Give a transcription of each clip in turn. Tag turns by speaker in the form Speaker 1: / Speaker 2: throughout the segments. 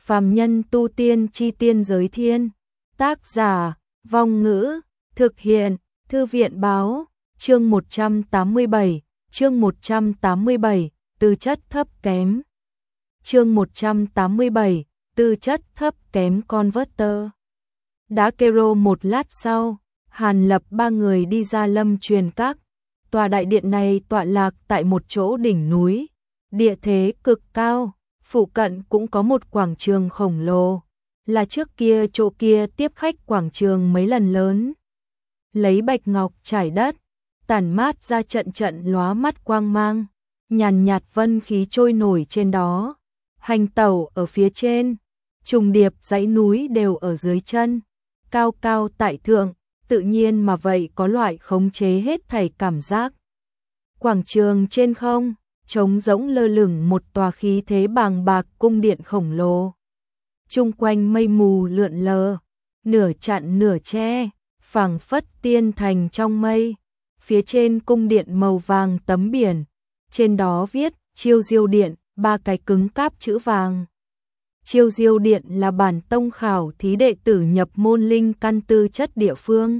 Speaker 1: Phàm nhân tu tiên chi tiên giới thiên. Tác giả, Vong Ngữ, thực hiện, Thư viện báo, chương 187, tư chất thấp kém. Chương 187, tư chất thấp kém converter. Đã kêu một lát sau, Hàn Lập ba người đi ra Lâm Truyền Các. Tòa đại điện này tọa lạc tại một chỗ đỉnh núi, địa thế cực cao, phụ cận cũng có một quảng trường khổng lồ, là trước kia chỗ kia tiếp khách quảng trường mấy lần lớn. Lấy bạch ngọc trải đất, tản mát ra trận trận lóa mắt quang mang, nhàn nhạt vân khí trôi nổi trên đó, hành tẩu ở phía trên, trùng điệp dãy núi đều ở dưới chân, cao cao tại thượng, tự nhiên mà vậy có loại khống chế hết thảy cảm giác. Quảng trường trên không, trống rỗng lơ lửng một tòa khí thế bàng bạc cung điện khổng lồ. Chung quanh mây mù lượn lờ, nửa chặn nửa che, phảng phất tiên thành trong mây. Phía trên cung điện màu vàng tấm biển, trên đó viết Chiêu Diêu Điện, ba cái cứng cáp chữ vàng. Chiêu Diêu Điện là bản tông khảo thí đệ tử nhập môn linh căn tư chất địa phương.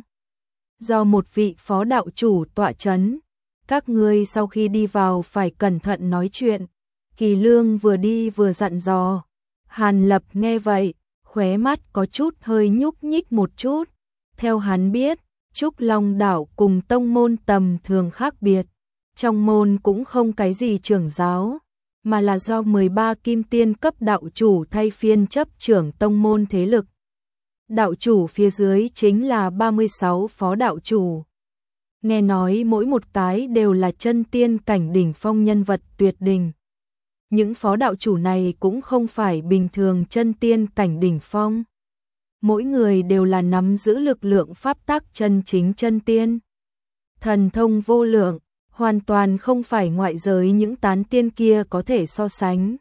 Speaker 1: Do một vị phó đạo chủ tọa chấn, các ngươi sau khi đi vào phải cẩn thận nói chuyện. Kỳ Lương vừa đi vừa dặn dò. Hàn Lập nghe vậy, khóe mắt có chút hơi nhúc nhích một chút. Theo hắn biết, Trúc Long Đảo cùng tông môn tầm thường khác biệt. Trong môn cũng không cái gì trưởng giáo, mà là do 13 kim tiên cấp đạo chủ thay phiên chấp trưởng tông môn thế lực. Đạo chủ phía dưới chính là 36 phó đạo chủ. Nghe nói mỗi một cái đều là chân tiên cảnh đỉnh phong nhân vật tuyệt đỉnh. Những phó đạo chủ này cũng không phải bình thường chân tiên cảnh đỉnh phong. Mỗi người đều là nắm giữ lực lượng pháp tắc chân chính chân tiên. Thần thông vô lượng, hoàn toàn không phải ngoại giới những tán tiên kia có thể so sánh.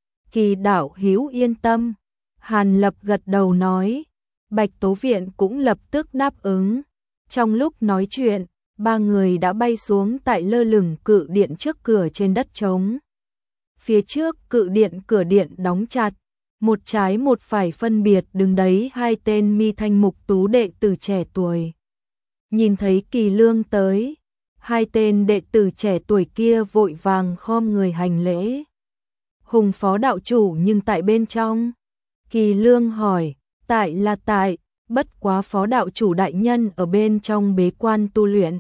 Speaker 1: Kỳ đạo hữu yên tâm, Hàn Lập gật đầu nói. Bạch Tố Viện cũng lập tức đáp ứng. Trong lúc nói chuyện, ba người đã bay xuống tại lơ lửng cự điện trước cửa trên đất trống. Phía trước cự điện cửa điện đóng chặt, một trái một phải phân biệt đứng đấy hai tên mi thanh mục tú đệ tử trẻ tuổi. Nhìn thấy Kỳ Lương tới, hai tên đệ tử trẻ tuổi kia vội vàng khom người hành lễ. Hùng phó đạo chủ nhưng tại bên trong. Kỳ Lương hỏi, tại là tại, bất quá phó đạo chủ đại nhân ở bên trong bế quan tu luyện.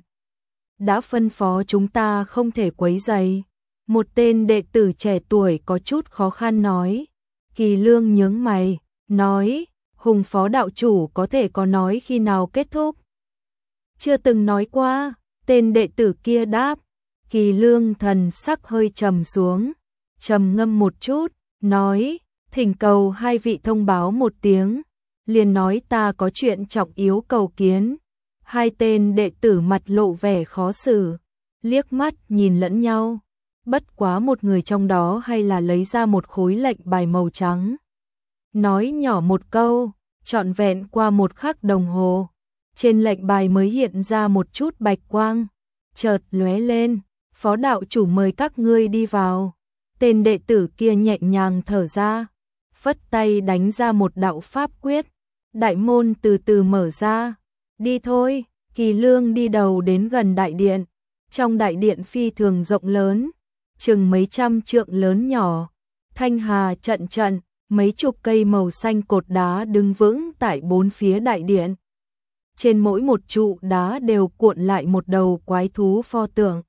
Speaker 1: Đã phân phó chúng ta không thể quấy rầy. Một tên đệ tử trẻ tuổi có chút khó khăn nói. Kỳ Lương nhướng mày, nói, Hùng phó đạo chủ có thể có nói khi nào kết thúc. Chưa từng nói qua, tên đệ tử kia đáp. Kỳ Lương thần sắc hơi trầm xuống, trầm ngâm một chút, nói, thỉnh cầu hai vị thông báo một tiếng, liền nói ta có chuyện trọng yếu cầu kiến. Hai tên đệ tử mặt lộ vẻ khó xử, liếc mắt nhìn lẫn nhau. Bất quá một người trong đó hay là lấy ra một khối lệnh bài màu trắng. Nói nhỏ một câu, trọn vẹn qua một khắc đồng hồ. Trên lệnh bài mới hiện ra một chút bạch quang. Chợt lóe lên, phó đạo chủ mời các ngươi đi vào. Tên đệ tử kia nhẹ nhàng thở ra, phất tay đánh ra một đạo pháp quyết. Đại môn từ từ mở ra. Đi thôi, Kỳ Lương đi đầu đến gần đại điện. Trong đại điện phi thường rộng lớn, chừng mấy trăm trượng lớn nhỏ, thanh hà trận trận, mấy chục cây màu xanh cột đá đứng vững tại bốn phía đại điện. Trên mỗi một trụ đá đều cuộn lại một đầu quái thú pho tượng.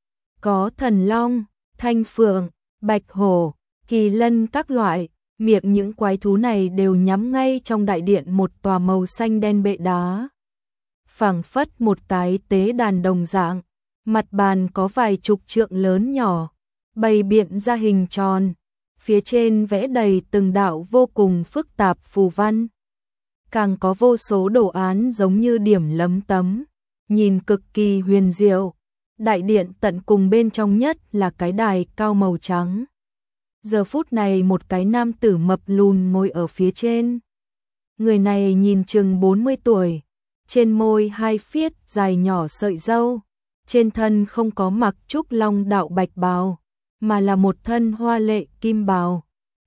Speaker 1: Có thần long, thanh phượng, bạch hổ, kỳ lân các loại, miệng những quái thú này đều nhắm ngay trong đại điện một tòa màu xanh đen bệ đá. Phảng phất một cái tế đàn đồng dạng, mặt bàn có vài chục trượng lớn nhỏ, bày biện ra hình tròn, phía trên vẽ đầy từng đạo vô cùng phức tạp phù văn. Càng có vô số đồ án giống như điểm lấm tấm, nhìn cực kỳ huyền diệu. Đại điện tận cùng bên trong nhất là cái đài cao màu trắng. Giờ phút này một cái nam tử mập lùn ngồi ở phía trên. Người này nhìn chừng 40 tuổi, trên môi hai phiết dài nhỏ sợi râu, trên thân không có mặc Trúc Long đạo bạch bào, mà là một thân hoa lệ kim bào.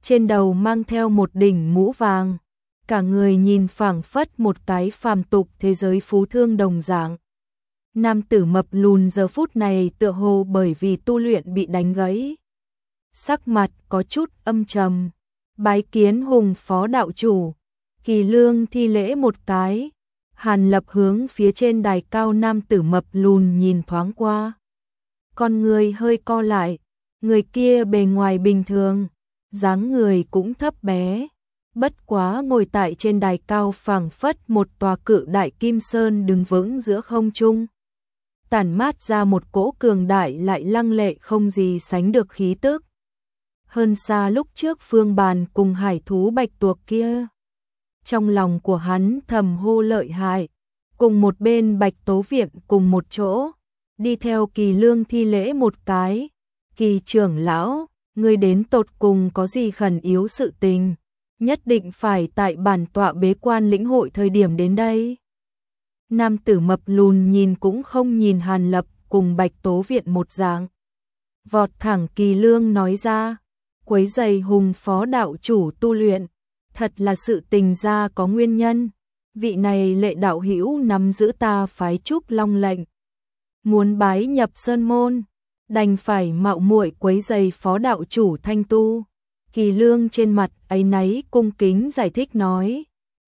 Speaker 1: trên đầu mang theo một đỉnh mũ vàng, cả người nhìn phảng phất một cái phàm tục thế giới phú thương đồng dạng. Nam tử mập lùn giờ phút này tựa hồ bởi vì tu luyện bị đánh gãy, sắc mặt có chút âm trầm. Bái kiến Hùng phó đạo chủ. Kỳ Lương thi lễ một cái. Hàn Lập hướng phía trên đài cao nam tử mập lùn nhìn thoáng qua. Con người hơi co lại, người kia bề ngoài bình thường, dáng người cũng thấp bé, bất quá ngồi tại trên đài cao phảng phất một tòa cự đại kim sơn đứng vững giữa không trung, tản mát ra một cỗ cường đại lại lăng lệ không gì sánh được khí tức. Hơn xa lúc trước Phương Bàn cùng hải thú bạch tuộc kia. Trong lòng của hắn thầm hô lợi hại, cùng một bên Bạch Tố Viện cùng một chỗ, đi theo Kỳ Lương thi lễ một cái. Kỳ trưởng lão, ngươi đến tột cùng có gì khẩn yếu sự tình, nhất định phải tại bản tọa bế quan lĩnh hội thời điểm đến đây. Nam tử mập lùn nhìn cũng không nhìn Hàn Lập cùng Bạch Tố Viện một dạng. Vọt thẳng Kỳ Lương nói ra, quấy rầy Hùng phó đạo chủ tu luyện, thật là sự tình ra có nguyên nhân. Vị này lệ đạo hữu nắm giữ ta phái Trúc Long lệnh, muốn bái nhập sơn môn, đành phải mạo muội quấy rầy phó đạo chủ thanh tu. Kỳ Lương trên mặt áy náy cung kính giải thích nói,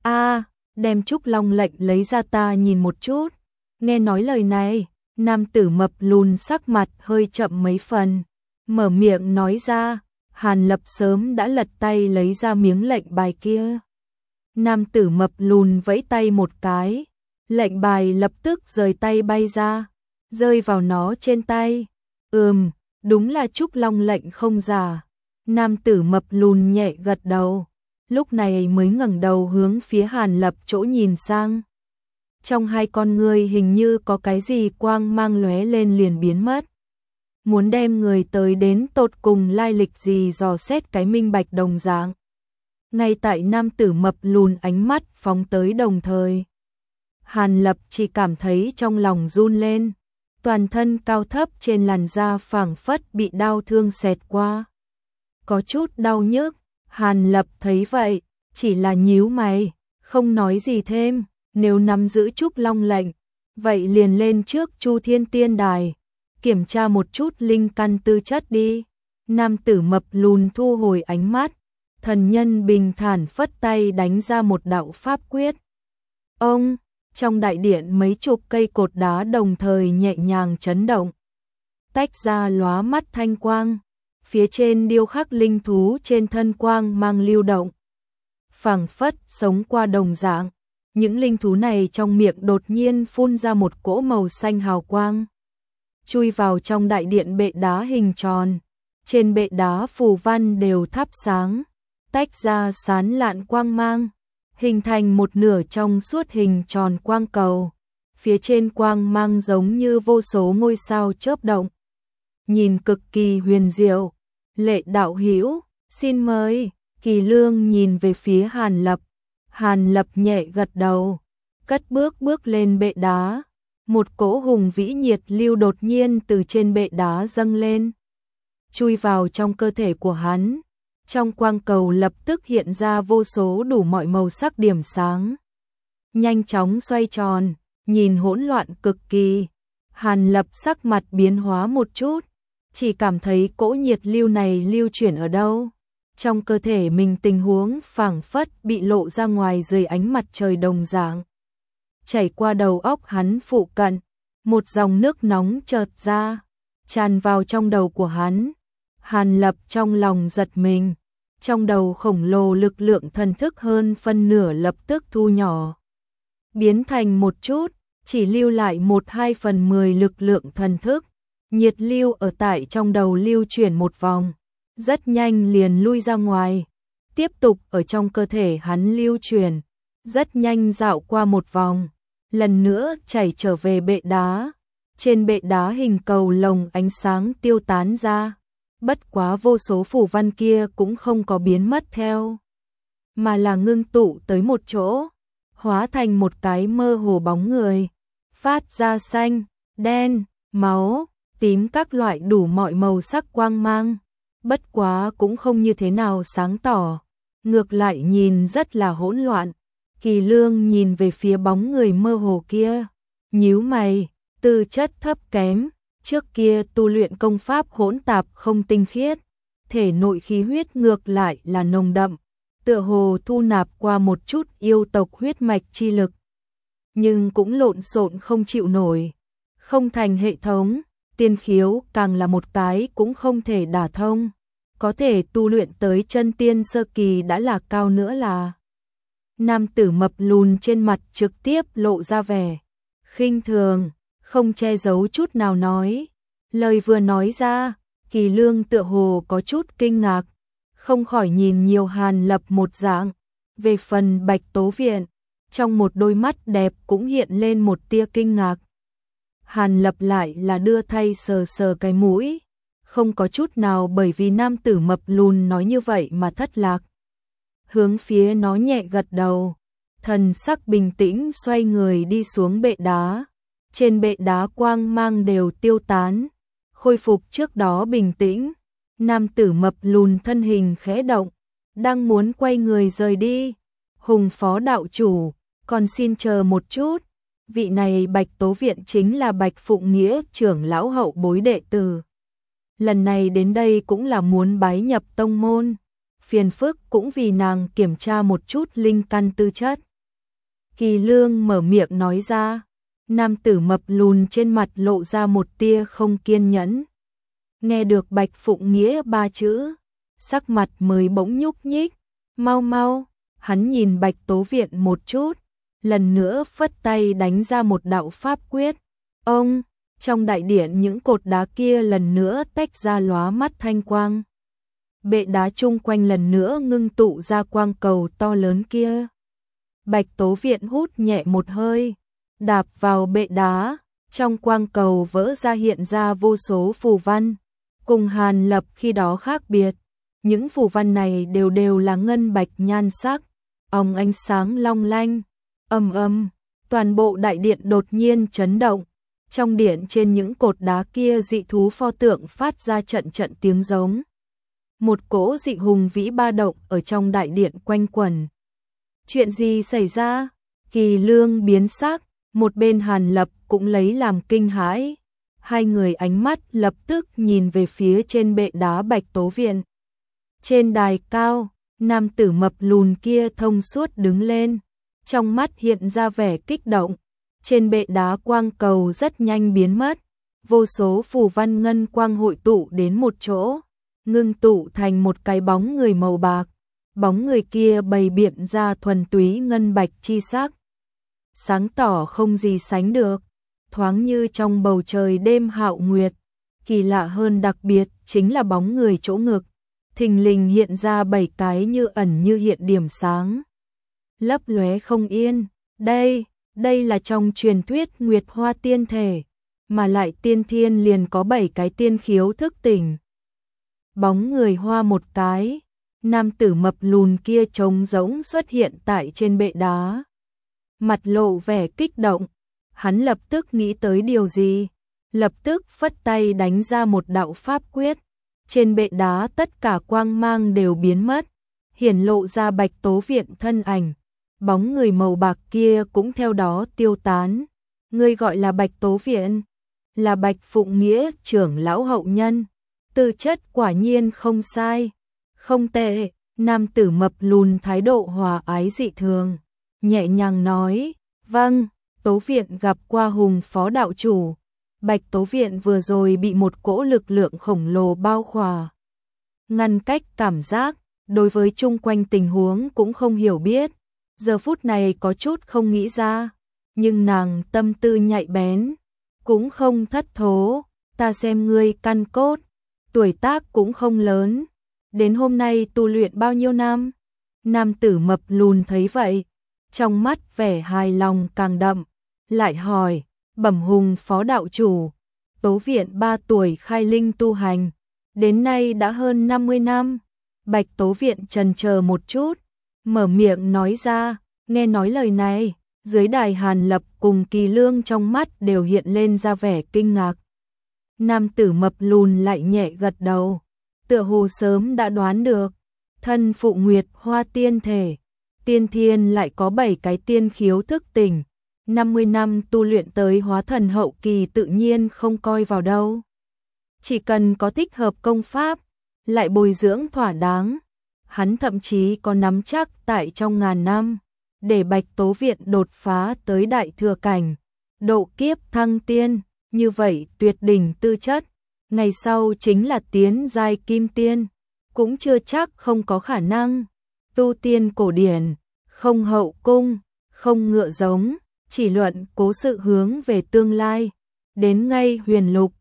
Speaker 1: đem Trúc Long lệnh lấy ra ta nhìn một chút. Nghe nói lời này, nam tử mập lùn sắc mặt hơi chậm mấy phần, mở miệng nói ra. Hàn Lập sớm đã lật tay lấy ra miếng lệnh bài kia. Nam tử mập lùn vẫy tay một cái, lệnh bài lập tức rời tay bay ra, rơi vào nó trên tay. Đúng là Trúc Long lệnh không giả. Nam tử mập lùn nhẹ gật đầu, lúc này mới ngẩng đầu hướng phía Hàn Lập chỗ nhìn sang. Trong hai con ngươi hình như có cái gì quang mang lóe lên liền biến mất. Muốn đem người tới đến tột cùng lai lịch gì dò xét cái minh bạch đồng dạng. Ngay tại nam tử mập lùn ánh mắt phóng tới đồng thời, Hàn Lập chỉ cảm thấy trong lòng run lên, toàn thân cao thấp trên làn da phảng phất bị đau thương xẹt qua. Có chút đau nhức, Hàn Lập thấy vậy, chỉ là nhíu mày, không nói gì thêm, nếu nắm giữ Trúc Long lệnh, vậy liền lên trước Chu Thiên Tiên Đài, kiểm tra một chút linh căn tư chất đi. Nam tử mập lùn thu hồi ánh mắt, thần nhân bình thản phất tay đánh ra một đạo pháp quyết. Ông, trong đại điện mấy chục cây cột đá đồng thời nhẹ nhàng chấn động, tách ra lóa mắt thanh quang, phía trên điêu khắc linh thú trên thân quang mang lưu động, phảng phất sống qua đồng dạng. Những linh thú này trong miệng đột nhiên phun ra một cỗ màu xanh hào quang, chui vào trong đại điện bệ đá hình tròn. Trên bệ đá phù văn đều thắp sáng, tách ra sán lạn quang mang, hình thành một nửa trong suốt hình tròn quang cầu. Phía trên quang mang giống như vô số ngôi sao chớp động, nhìn cực kỳ huyền diệu. Lệ đạo hữu, xin mời. Kỳ Lương nhìn về phía Hàn Lập. Hàn Lập nhẹ gật đầu, cất bước lên bệ đá. Một cỗ hùng vĩ nhiệt lưu đột nhiên từ trên bệ đá dâng lên, chui vào trong cơ thể của hắn. Trong quang cầu lập tức hiện ra vô số đủ mọi màu sắc điểm sáng, nhanh chóng xoay tròn, nhìn hỗn loạn cực kỳ. Hàn Lập sắc mặt biến hóa một chút, chỉ cảm thấy cỗ nhiệt lưu này lưu chuyển ở đâu. Trong cơ thể mình tình huống phảng phất bị lộ ra ngoài dưới ánh mặt trời đồng dạng. Chảy qua đầu óc hắn phụ cận, một dòng nước nóng chợt ra, tràn vào trong đầu của hắn. Hàn Lập trong lòng giật mình, trong đầu khổng lồ lực lượng thần thức hơn phân nửa lập tức thu nhỏ, biến thành một chút, chỉ lưu lại 1/2/10 lực lượng thần thức. Nhiệt lưu ở tại trong đầu lưu chuyển một vòng, rất nhanh liền lui ra ngoài, tiếp tục ở trong cơ thể hắn lưu chuyển, rất nhanh dạo qua một vòng, lần nữa chảy trở về bệ đá. Trên bệ đá hình cầu lồng ánh sáng tiêu tán ra, bất quá vô số phù văn kia cũng không có biến mất theo, mà là ngưng tụ tới một chỗ, hóa thành một cái mơ hồ bóng người, phát ra xanh, đen, máu, tím các loại đủ mọi màu sắc quang mang. bất quá cũng không như thế nào sáng tỏ, ngược lại nhìn rất là hỗn loạn. Kỳ Lương nhìn về phía bóng người mơ hồ kia, nhíu mày, tư chất thấp kém, trước kia tu luyện công pháp hỗn tạp không tinh khiết, thể nội khí huyết ngược lại là nồng đậm, tựa hồ thu nạp qua một chút yêu tộc huyết mạch chi lực, nhưng cũng lộn xộn không chịu nổi, không thành hệ thống, tiên khiếu càng là một cái cũng không thể đả thông, có thể tu luyện tới chân tiên sơ kỳ đã là cao nữa là. Nam tử mập lùn trên mặt trực tiếp lộ ra vẻ khinh thường, không che giấu chút nào nói. Lời vừa nói ra, Kỳ Lương tựa hồ có chút kinh ngạc, không khỏi nhìn nhiều Hàn Lập một dạng. Về phần Bạch Tố Viện, trong một đôi mắt đẹp cũng hiện lên một tia kinh ngạc. Hàn Lập lại là đưa thay sờ sờ cái mũi, không có chút nào bởi vì nam tử mập lùn nói như vậy mà thất lạc. Hướng phía nó nhẹ gật đầu, thần sắc bình tĩnh xoay người đi xuống bệ đá. Trên bệ đá quang mang đều tiêu tán, khôi phục trước đó bình tĩnh. Nam tử mập lùn thân hình khẽ động, đang muốn quay người rời đi. Hùng phó đạo chủ, còn xin chờ một chút. Vị này Bạch Tố Viện chính là Bạch Phụng Nghĩa trưởng lão hậu bối đệ tử. Lần này đến đây cũng là muốn bái nhập tông môn, phiền phức cũng vì nàng kiểm tra một chút linh căn tư chất. Kỳ Lương mở miệng nói ra, nam tử mập lùn trên mặt lộ ra một tia không kiên nhẫn. Nghe được Bạch Phụng Nghĩa ba chữ, sắc mặt mới bỗng nhúc nhích, mau mau, hắn nhìn Bạch Tố Viện một chút, lần nữa phất tay đánh ra một đạo pháp quyết. Ông, trong đại điện những cột đá kia lần nữa tách ra lóa mắt thanh quang. Bệ đá chung quanh lần nữa ngưng tụ ra quang cầu to lớn kia. Bạch Tố Viện hút nhẹ một hơi, đạp vào bệ đá, trong quang cầu vỡ ra hiện ra vô số phù văn. Cùng Hàn Lập khi đó khác biệt, những phù văn này đều là ngân bạch nhan sắc, óng ánh sáng long lanh. Ầm ầm, toàn bộ đại điện đột nhiên chấn động. Trong điện trên những cột đá kia dị thú pho tượng phát ra trận trận tiếng giống. Một cỗ dị hùng vĩ ba động ở trong đại điện quanh quẩn. Chuyện gì xảy ra? Kỳ Lương biến sắc, một bên Hàn Lập cũng lấy làm kinh hãi. Hai người ánh mắt lập tức nhìn về phía trên bệ đá Bạch Tố Viện. Trên đài cao, nam tử mập lùn kia thông suốt đứng lên, trong mắt hiện ra vẻ kích động. Trên bệ đá quang cầu rất nhanh biến mất, vô số phù văn ngân quang hội tụ đến một chỗ, ngưng tụ thành một cái bóng người màu bạc. Bóng người kia bày biện ra thuần túy ngân bạch chi sắc, sáng tỏ không gì sánh được, thoáng như trong bầu trời đêm hạo nguyệt. Kỳ lạ hơn đặc biệt chính là bóng người chỗ ngực, thình lình hiện ra 7 cái như ẩn như hiện điểm sáng, lấp lóe không yên. Đây là trong truyền thuyết Nguyệt Hoa tiên thể, mà lại tiên thiên liền có 7 cái tiên khiếu thức tỉnh. Bóng người hoa một cái, nam tử mập lùn kia trống rỗng xuất hiện tại trên bệ đá. Mặt lộ vẻ kích động, hắn lập tức nghĩ tới điều gì, lập tức phất tay đánh ra một đạo pháp quyết. Trên bệ đá tất cả quang mang đều biến mất, hiển lộ ra Bạch Tố Viện thân ảnh. Bóng người màu bạc kia cũng theo đó tiêu tán. Ngươi gọi là Bạch Tố Viện, là Bạch Phụng Nghĩa trưởng lão hậu nhân, tư chất quả nhiên không sai, không tệ. Nam tử mập lùn thái độ hòa ái dị thường, nhẹ nhàng nói, vâng, Tố Viện gặp qua Hùng phó đạo chủ. Bạch Tố Viện vừa rồi bị một cỗ lực lượng khổng lồ bao khỏa, ngăn cách cảm giác, đối với chung quanh tình huống cũng không hiểu biết. Giờ phút này có chút không nghĩ ra, nhưng nàng tâm tư nhạy bén, cũng không thất thố. Ta xem ngươi căn cốt, tuổi tác cũng không lớn, đến hôm nay tu luyện bao nhiêu năm? Nam tử mập lùn thấy vậy, trong mắt vẻ hài lòng càng đậm, lại hỏi, bẩm Hùng phó đạo chủ, Tố Viện 3 tuổi khai linh tu hành, đến nay đã hơn 50 năm. Bạch Tố Viện chần chờ một chút, mở miệng nói ra. Nghe nói lời này, dưới đài Hàn Lập cùng Kỳ Lương trong mắt đều hiện lên ra vẻ kinh ngạc. Nam tử mập lùn lại nhẹ gật đầu, tựa hồ sớm đã đoán được, thân phụ Nguyệt Hoa tiên thể, tiên thiên lại có 7 cái tiên khiếu thức tỉnh, 50 năm tu luyện tới hóa thần hậu kỳ tự nhiên không coi vào đâu. Chỉ cần có thích hợp công pháp, lại bồi dưỡng thỏa đáng, hắn thậm chí có nắm chắc tại trong ngàn năm, để Bạch Tố Viện đột phá tới đại thừa cảnh, độ kiếp thăng tiên, như vậy tuyệt đỉnh tư chất, ngày sau chính là tiến giai kim tiên, cũng chưa chắc không có khả năng. Tu tiên cổ điển, không hậu cung, không ngựa giống, chỉ luận cố sự hướng về tương lai, đến ngay huyền lục,